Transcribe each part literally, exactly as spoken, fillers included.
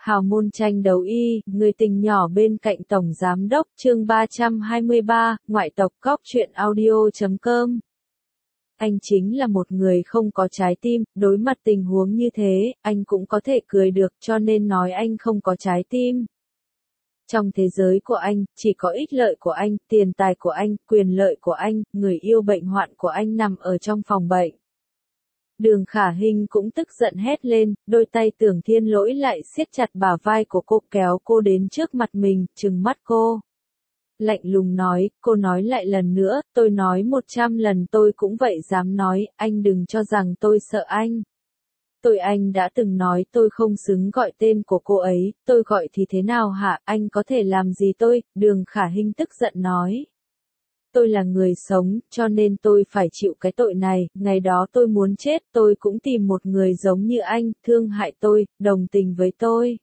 Hào môn tranh đấu y, người tình nhỏ bên cạnh Tổng Giám đốc, chương ba trăm hai mươi ba, ngoại tộc cóc truyện audio.com. Anh chính là một người không có trái tim, đối mặt tình huống như thế, anh cũng có thể cười được cho nên nói anh không có trái tim. Trong thế giới của anh, chỉ có ích lợi của anh, tiền tài của anh, quyền lợi của anh, người yêu bệnh hoạn của anh nằm ở trong phòng bệnh. Đường Khả Hinh cũng tức giận hét lên, đôi tay Tưởng Thiên Lỗi lại siết chặt bả vai của cô kéo cô đến trước mặt mình, trừng mắt cô. Lạnh lùng nói, cô nói lại lần nữa, tôi nói một trăm lần tôi cũng vậy dám nói, anh đừng cho rằng tôi sợ anh. Tôi anh đã từng nói tôi không xứng gọi tên của cô ấy, tôi gọi thì thế nào hả, anh có thể làm gì tôi, Đường Khả Hinh tức giận nói. Tôi là người sống, cho nên tôi phải chịu cái tội này, ngày đó tôi muốn chết, tôi cũng tìm một người giống như anh, thương hại tôi, đồng tình với tôi.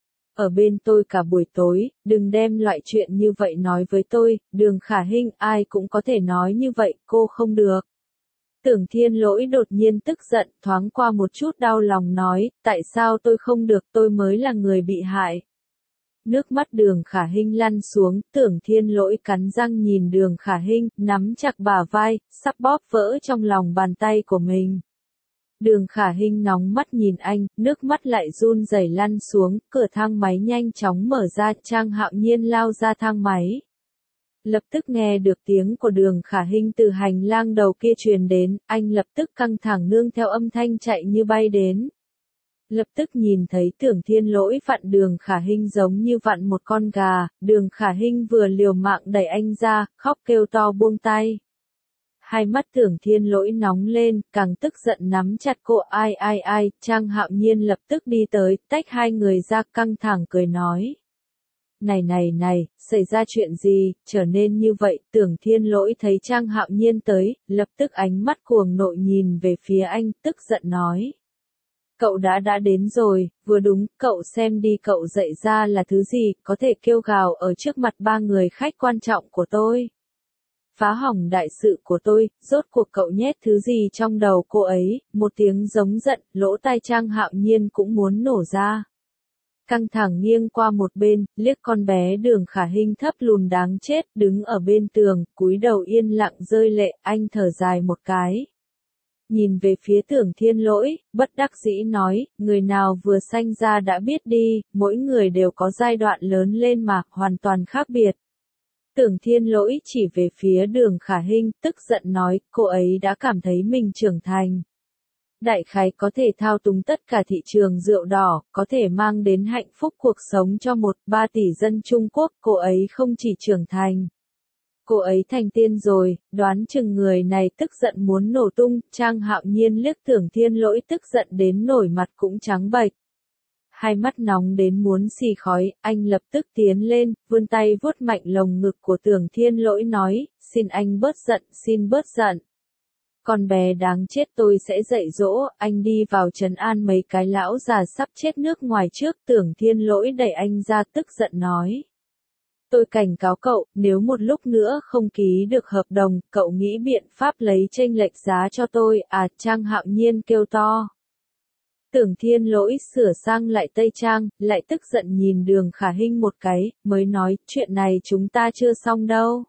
Ở bên tôi cả buổi tối, đừng đem loại chuyện như vậy nói với tôi, Đường Khả Hinh, ai cũng có thể nói như vậy, cô không được. Tưởng Thiên Lỗi đột nhiên tức giận, thoáng qua một chút đau lòng nói, tại sao tôi không được, tôi mới là người bị hại. Nước mắt Đường Khả Hinh lăn xuống, Tưởng Thiên Lỗi cắn răng nhìn Đường Khả Hinh, nắm chặt bả vai, sắp bóp vỡ trong lòng bàn tay của mình. Đường Khả Hinh nóng mắt nhìn anh, nước mắt lại run rẩy lăn xuống, cửa thang máy nhanh chóng mở ra, Trang Hạo Nhiên lao ra thang máy. Lập tức nghe được tiếng của Đường Khả Hinh từ hành lang đầu kia truyền đến, anh lập tức căng thẳng nương theo âm thanh chạy như bay đến. Lập tức nhìn thấy Tưởng Thiên Lỗi vặn Đường Khả Hinh giống như vặn một con gà, Đường Khả Hinh vừa liều mạng đẩy anh ra, khóc kêu to buông tay. Hai mắt Tưởng Thiên Lỗi nóng lên, càng tức giận nắm chặt cô, ai ai ai, Trang Hạo Nhiên lập tức đi tới, tách hai người ra, căng thẳng cười nói. Này này này, xảy ra chuyện gì, trở nên như vậy, Tưởng Thiên Lỗi thấy Trang Hạo Nhiên tới, lập tức ánh mắt cuồng nộ nhìn về phía anh, tức giận nói. Cậu đã đã đến rồi, vừa đúng, cậu xem đi cậu dạy ra là thứ gì, có thể kêu gào ở trước mặt ba người khách quan trọng của tôi. Phá hỏng đại sự của tôi, rốt cuộc cậu nhét thứ gì trong đầu cô ấy, một tiếng giống giận, lỗ tai Trang Hạo Nhiên cũng muốn nổ ra. Căng thẳng nghiêng qua một bên, liếc con bé Đường Khả Hinh thấp lùn đáng chết, đứng ở bên tường, cúi đầu yên lặng rơi lệ, anh thở dài một cái. Nhìn về phía Tưởng Thiên Lỗi, bất đắc dĩ nói, người nào vừa sanh ra đã biết đi, mỗi người đều có giai đoạn lớn lên mà, hoàn toàn khác biệt. Tưởng Thiên Lỗi chỉ về phía Đường Khả Hinh, tức giận nói, cô ấy đã cảm thấy mình trưởng thành. Đại khái có thể thao túng tất cả thị trường rượu đỏ, có thể mang đến hạnh phúc cuộc sống cho một ba tỷ dân Trung Quốc, cô ấy không chỉ trưởng thành. Cô ấy thành tiên rồi, đoán chừng người này tức giận muốn nổ tung, Trang Hạo Nhiên liếc Tưởng Thiên Lỗi tức giận đến nổi mặt cũng trắng bệch. Hai mắt nóng đến muốn xì khói, anh lập tức tiến lên, vươn tay vuốt mạnh lồng ngực của Tưởng Thiên Lỗi nói, xin anh bớt giận, xin bớt giận. Con bé đáng chết tôi sẽ dạy dỗ, anh đi vào trấn an mấy cái lão già sắp chết nước ngoài trước, Tưởng Thiên Lỗi đẩy anh ra tức giận nói. Tôi cảnh cáo cậu, nếu một lúc nữa không ký được hợp đồng, cậu nghĩ biện pháp lấy chênh lệch giá cho tôi, à, Trang Hạo Nhiên kêu to. Tưởng Thiên Lỗi sửa sang lại tây trang, lại tức giận nhìn Đường Khả Hinh một cái, mới nói, chuyện này chúng ta chưa xong đâu.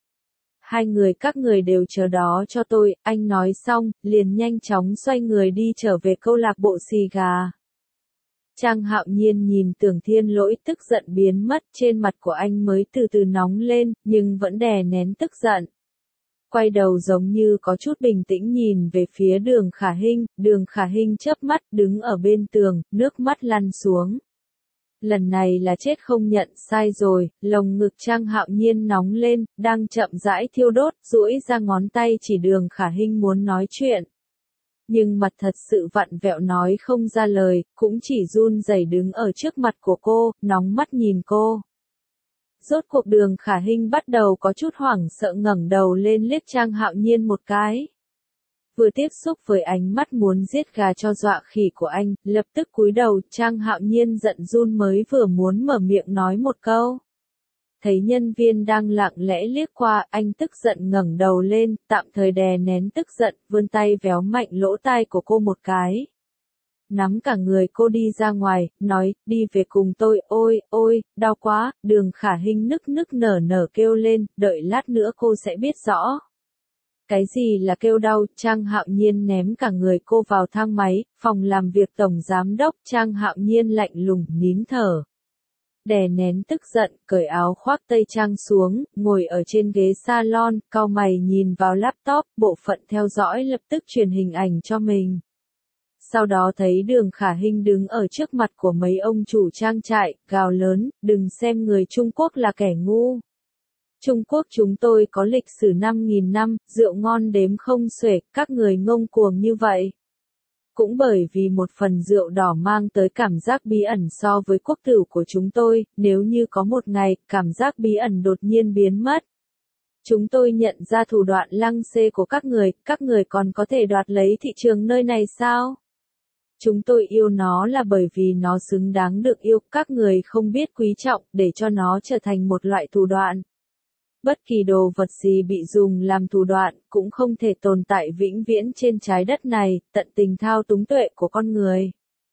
Hai người các người đều chờ đó cho tôi, anh nói xong, liền nhanh chóng xoay người đi trở về câu lạc bộ xì gà. Trang Hạo Nhiên nhìn Tưởng Thiên Lỗi tức giận biến mất, trên mặt của anh mới từ từ nóng lên, nhưng vẫn đè nén tức giận. Quay đầu giống như có chút bình tĩnh nhìn về phía Đường Khả Hinh, Đường Khả Hinh chớp mắt đứng ở bên tường, nước mắt lăn xuống. Lần này là chết không nhận sai rồi, lồng ngực Trang Hạo Nhiên nóng lên, đang chậm rãi thiêu đốt, duỗi ra ngón tay chỉ Đường Khả Hinh muốn nói chuyện. Nhưng mặt thật sự vặn vẹo nói không ra lời, cũng chỉ run rẩy đứng ở trước mặt của cô, nóng mắt nhìn cô. Rốt cuộc Đường Khả Hinh bắt đầu có chút hoảng sợ ngẩng đầu lên liếc Trang Hạo Nhiên một cái. Vừa tiếp xúc với ánh mắt muốn giết gà cho dọa khỉ của anh, lập tức cúi đầu, Trang Hạo Nhiên giận run mới vừa muốn mở miệng nói một câu. Thấy nhân viên đang lặng lẽ liếc qua, anh tức giận ngẩng đầu lên, tạm thời đè nén tức giận, vươn tay véo mạnh lỗ tai của cô một cái. nắm cả người cô đi ra ngoài, nói, đi về cùng tôi, ôi, ôi, đau quá, Đường Khả Hinh nức nức nở nở kêu lên, đợi lát nữa cô sẽ biết rõ. Cái gì là kêu đau, Trang Hạo Nhiên ném cả người cô vào thang máy, phòng làm việc tổng giám đốc, Trang Hạo Nhiên lạnh lùng, nín thở. Đè nén tức giận, cởi áo khoác tây trang xuống, ngồi ở trên ghế salon, cau mày nhìn vào laptop, bộ phận theo dõi lập tức truyền hình ảnh cho mình. Sau đó thấy Đường Khả Hinh đứng ở trước mặt của mấy ông chủ trang trại, gào lớn, đừng xem người Trung Quốc là kẻ ngu. Trung Quốc chúng tôi có lịch sử năm nghìn năm, rượu ngon đếm không xuể, các người ngông cuồng như vậy. Cũng bởi vì một phần rượu đỏ mang tới cảm giác bí ẩn so với quốc tử của chúng tôi, nếu như có một ngày, cảm giác bí ẩn đột nhiên biến mất. Chúng tôi nhận ra thủ đoạn lăng xê của các người, các người còn có thể đoạt lấy thị trường nơi này sao? Chúng tôi yêu nó là bởi vì nó xứng đáng được yêu, các người không biết quý trọng, để cho nó trở thành một loại thủ đoạn. Bất kỳ đồ vật gì bị dùng làm thủ đoạn, cũng không thể tồn tại vĩnh viễn trên trái đất này, tận tình thao túng tuệ của con người.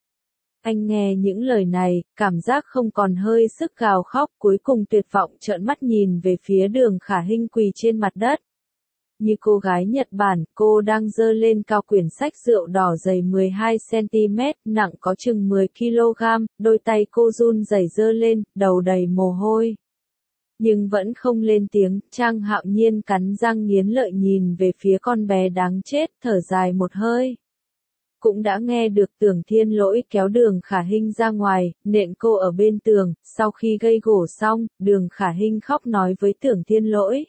Anh nghe những lời này, cảm giác không còn hơi sức gào khóc, cuối cùng tuyệt vọng trợn mắt nhìn về phía Đường Khả Hinh quỳ trên mặt đất. Như cô gái Nhật Bản, cô đang giơ lên cao quyển sách rượu đỏ dày mười hai xăng-ti-mét, nặng có chừng mười ki lô gam, đôi tay cô run rẩy giơ lên, đầu đầy mồ hôi. Nhưng vẫn không lên tiếng, Trang Hạo Nhiên cắn răng nghiến lợi nhìn về phía con bé đáng chết, thở dài một hơi. Cũng đã nghe được Tưởng Thiên Lỗi kéo Đường Khả Hinh ra ngoài, nện cô ở bên tường, sau khi gây gổ xong, Đường Khả Hinh khóc nói với Tưởng Thiên Lỗi.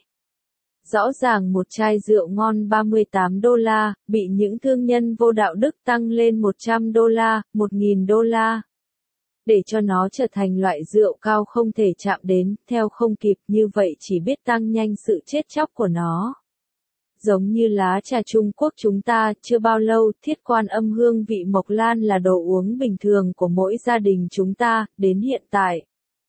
Rõ ràng một chai rượu ngon ba mươi tám đô la, bị những thương nhân vô đạo đức tăng lên một trăm đô la, một nghìn đô la. Để cho nó trở thành loại rượu cao không thể chạm đến, theo không kịp như vậy chỉ biết tăng nhanh sự chết chóc của nó. Giống như lá trà Trung Quốc chúng ta, chưa bao lâu, Thiết Quan Âm hương vị mộc lan là đồ uống bình thường của mỗi gia đình chúng ta, đến hiện tại.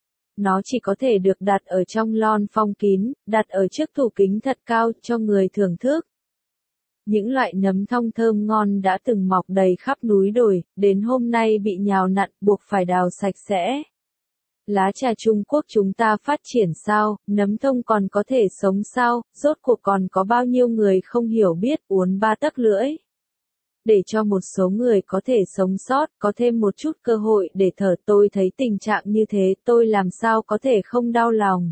Nó chỉ có thể được đặt ở trong lon phong kín, đặt ở trước tủ kính thật cao, cho người thưởng thức. Những loại nấm thông thơm ngon đã từng mọc đầy khắp núi đồi, đến hôm nay bị nhào nặn, buộc phải đào sạch sẽ. Lá trà Trung Quốc chúng ta phát triển sao, nấm thông còn có thể sống sao, rốt cuộc còn có bao nhiêu người không hiểu biết, uốn ba tấc lưỡi. Để cho một số người có thể sống sót, có thêm một chút cơ hội để thở, tôi thấy tình trạng như thế, tôi làm sao có thể không đau lòng.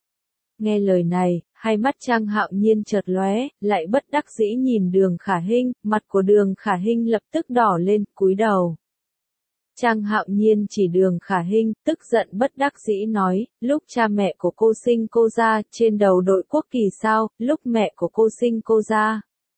Nghe lời này, hai mắt Trang Hạo Nhiên chợt lóe, lại bất đắc dĩ nhìn Đường Khả Hinh, mặt của Đường Khả Hinh lập tức đỏ lên, cúi đầu. Trang Hạo Nhiên chỉ Đường Khả Hinh, tức giận bất đắc dĩ nói, lúc cha mẹ của cô sinh cô ra, trên đầu đội quốc kỳ sao, lúc mẹ của cô sinh cô ra.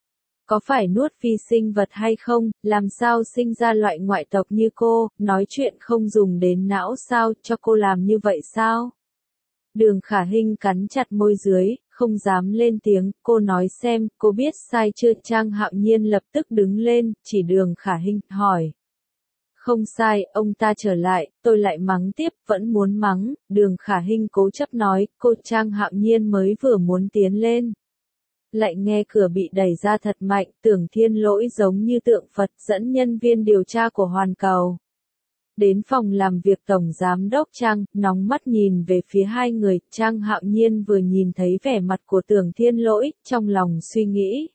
Có phải nuốt phi sinh vật hay không, làm sao sinh ra loại ngoại tộc như cô, nói chuyện không dùng đến não sao, cho cô làm như vậy sao? Đường Khả Hinh cắn chặt môi dưới, không dám lên tiếng, cô nói xem, cô biết sai chưa? Trang Hạo Nhiên lập tức đứng lên, chỉ Đường Khả Hinh, hỏi. Không sai, ông ta trở lại, tôi lại mắng tiếp, vẫn muốn mắng, Đường Khả Hinh cố chấp nói, cô. Trang Hạo Nhiên mới vừa muốn tiến lên. Lại nghe cửa bị đẩy ra thật mạnh, Tưởng Thiên Lỗi giống như tượng Phật dẫn nhân viên điều tra của Hoàn Cầu. Đến phòng làm việc Tổng Giám đốc Trang, nóng mắt nhìn về phía hai người, Trang Hạo Nhiên vừa nhìn thấy vẻ mặt của Tưởng Thiên Lỗi, trong lòng suy nghĩ.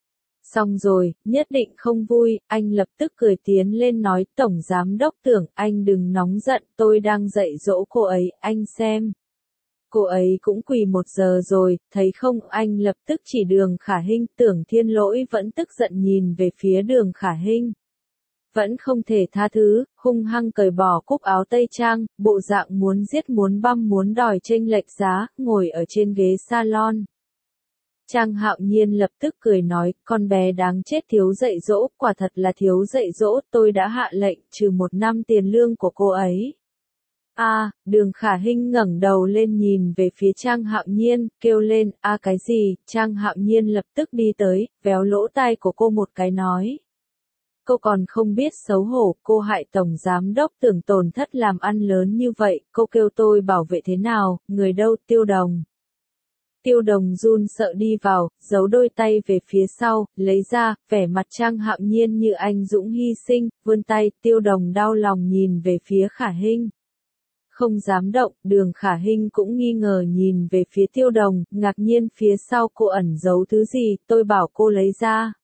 Xong rồi, nhất định không vui, anh lập tức cười tiến lên nói, Tổng Giám đốc Tưởng, anh đừng nóng giận, tôi đang dạy dỗ cô ấy, anh xem. Cô ấy cũng quỳ một giờ rồi, thấy không, anh lập tức chỉ Đường Khả Hinh, Tưởng Thiên Lỗi vẫn tức giận nhìn về phía Đường Khả Hinh. Vẫn không thể tha thứ, hung hăng cởi bỏ cúc áo tây trang, bộ dạng muốn giết muốn băm muốn đòi chênh lệch giá, ngồi ở trên ghế salon. Trang Hạo Nhiên lập tức cười nói, con bé đáng chết thiếu dạy dỗ, quả thật là thiếu dạy dỗ, tôi đã hạ lệnh trừ một năm tiền lương của cô ấy. A, à, Đường Khả Hinh ngẩng đầu lên nhìn về phía Trang Hạo Nhiên, kêu lên, a à, cái gì? Trang Hạo Nhiên lập tức đi tới, véo lỗ tai của cô một cái nói. Cô còn không biết xấu hổ, cô hại Tổng Giám đốc Tưởng tổn thất làm ăn lớn như vậy, cô kêu tôi bảo vệ thế nào, người đâu? Tiêu Đồng. Tiêu Đồng run sợ đi vào, giấu đôi tay về phía sau, lấy ra, vẻ mặt Trang Hạo Nhiên như anh dũng hy sinh, vươn tay, Tiêu Đồng đau lòng nhìn về phía Khả Hinh. Không dám động, Đường Khả Hinh cũng nghi ngờ nhìn về phía Tiêu Đồng, ngạc nhiên phía sau cô ẩn giấu thứ gì, tôi bảo cô lấy ra.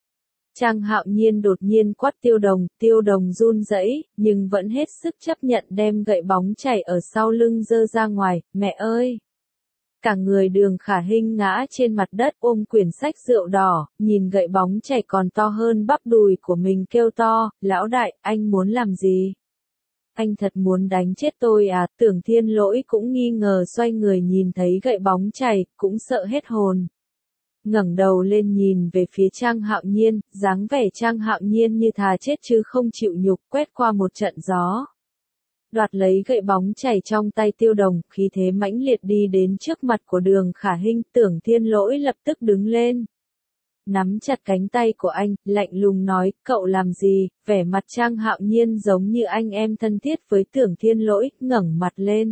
Trang Hạo Nhiên đột nhiên quát Tiêu Đồng, Tiêu Đồng run rẩy, nhưng vẫn hết sức chấp nhận đem gậy bóng chảy ở sau lưng giơ ra ngoài, mẹ ơi! Cả người Đường Khả Hinh ngã trên mặt đất ôm quyển sách rượu đỏ, nhìn gậy bóng chảy còn to hơn bắp đùi của mình kêu to, lão đại, anh muốn làm gì? Anh thật muốn đánh chết tôi à? Tưởng Thiên Lỗi cũng nghi ngờ xoay người nhìn thấy gậy bóng chảy, cũng sợ hết hồn. Ngẩng đầu lên nhìn về phía Trang Hạo Nhiên, dáng vẻ Trang Hạo Nhiên như thà chết chứ không chịu nhục, quét qua một trận gió. Đoạt lấy gậy bóng chảy trong tay Tiêu Đồng, khí thế mãnh liệt đi đến trước mặt của Đường Khả Hinh, Tưởng Thiên Lỗi lập tức đứng lên. Nắm chặt cánh tay của anh, lạnh lùng nói, cậu làm gì? Vẻ mặt Trang Hạo Nhiên giống như anh em thân thiết với Tưởng Thiên Lỗi, ngẩng mặt lên.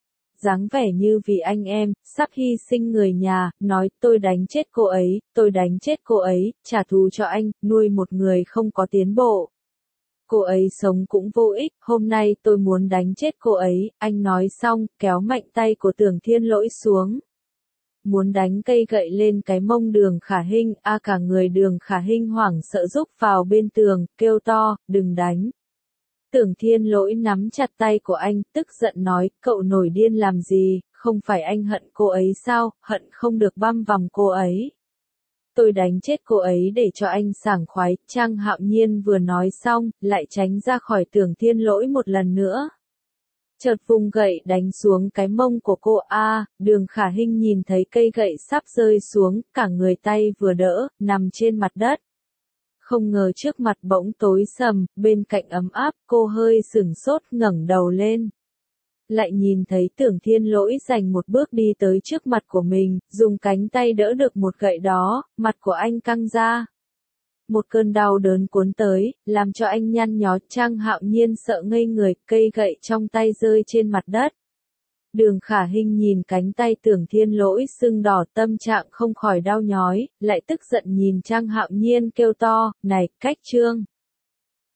Dáng vẻ như vì anh em, sắp hy sinh người nhà, nói tôi đánh chết cô ấy, tôi đánh chết cô ấy, trả thù cho anh, nuôi một người không có tiến bộ. Cô ấy sống cũng vô ích, hôm nay tôi muốn đánh chết cô ấy, anh nói xong, kéo mạnh tay của Tưởng Thiên Lỗi xuống. Muốn đánh cây gậy lên cái mông Đường Khả Hinh, a à, cả người Đường Khả Hinh hoảng sợ rúc vào bên tường, kêu to, đừng đánh. Tưởng Thiên Lỗi nắm chặt tay của anh, tức giận nói, cậu nổi điên làm gì, không phải anh hận cô ấy sao, hận không được băm vằm cô ấy. Tôi đánh chết cô ấy để cho anh sảng khoái, Trang Hạo Nhiên vừa nói xong, lại tránh ra khỏi Tưởng Thiên Lỗi một lần nữa. Chợt vùng gậy đánh xuống cái mông của cô a, à, Đường Khả Hinh nhìn thấy cây gậy sắp rơi xuống, cả người tay vừa đỡ, nằm trên mặt đất. Không ngờ trước mặt bỗng tối sầm, bên cạnh ấm áp, cô hơi sửng sốt ngẩng đầu lên. Lại nhìn thấy Tưởng Thiên Lỗi giành một bước đi tới trước mặt của mình, dùng cánh tay đỡ được một gậy đó, mặt của anh căng ra. Một cơn đau đớn cuốn tới, làm cho anh nhăn nhó, Trang Hạo Nhiên sợ ngây người, cây gậy trong tay rơi trên mặt đất. Đường Khả Hinh nhìn cánh tay Tưởng Thiên Lỗi sưng đỏ, tâm trạng không khỏi đau nhói, lại tức giận nhìn Trang Hạo Nhiên kêu to, này, cách trương.